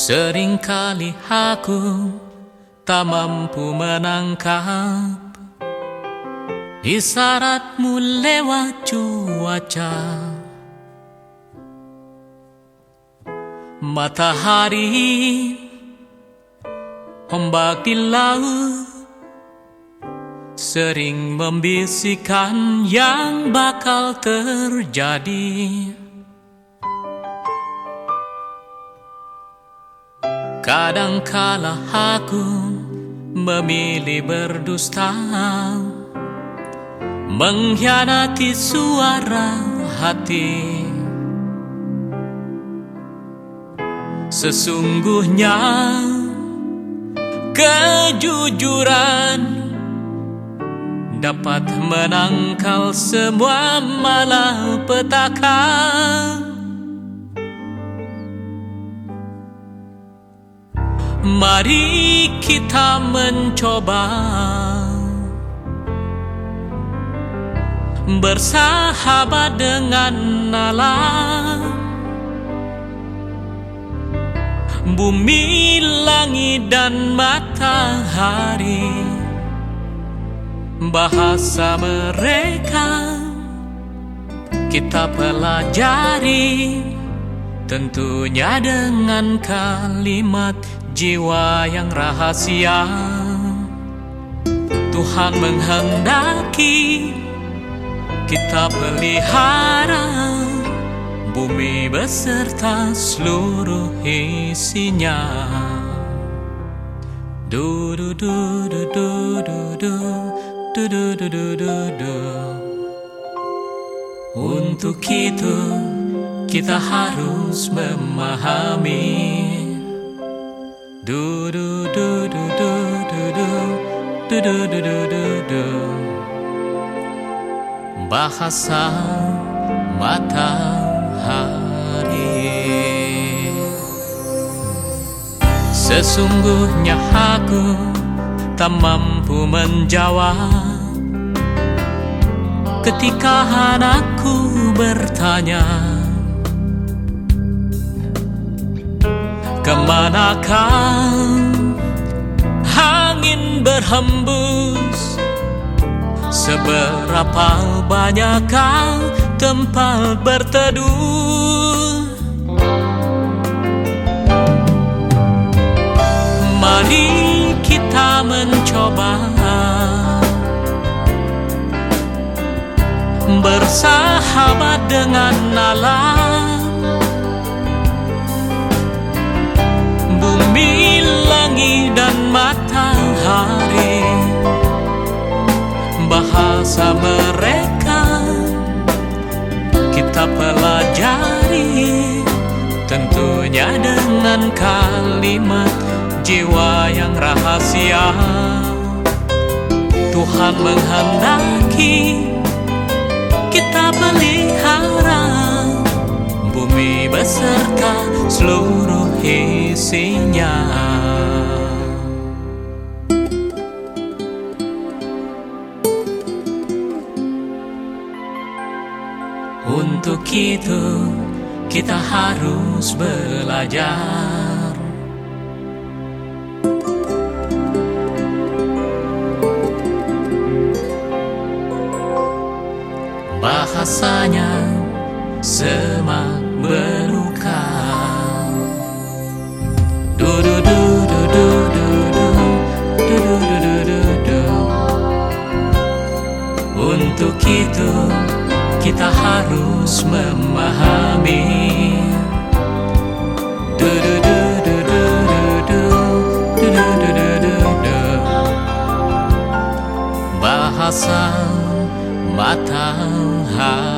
Seringkali aku tak mampu menangkap isyaratmu lewat cuaca. Matahari, ombak di laut sering membisikkan yang bakal terjadi. Kadangkala aku memilih berdusta, mengkhianati suara hati. Sesungguhnya kejujuran dapat menangkal semua malapetaka. Mari kita mencoba bersahabat dengan alam. Bumi, langit, dan matahari, bahasa mereka kita pelajari, tentunya dengan kalimat jiwa yang rahasia. Tuhan menghendaki kita pelihara bumi beserta seluruh isinya. Du du du du du du du du du du du du du. Untuk itu kita harus memahami. Du du du du du du du du du du du du du. Bahasa matahari. Sesungguhnya aku tak mampu menjawab ketika anakku bertanya, kemanakah angin berhembus? Seberapa banyakkah tempat berteduh? Mari kita mencoba bersahabat dengan alam. Bumi, langit, dan matahari, bahasa mereka kita pelajari, tentunya dengan kalimat jiwa yang rahasia. Tuhan menghendaki kita pelihara bumi beserta seluruh isinya. Untuk itu kita harus belajar bahasanya semak belukar. Du du du du du du du du du du du du. Untuk itu kita harus memahami. Du du du du du du du du du du du du. Bahasa matahari.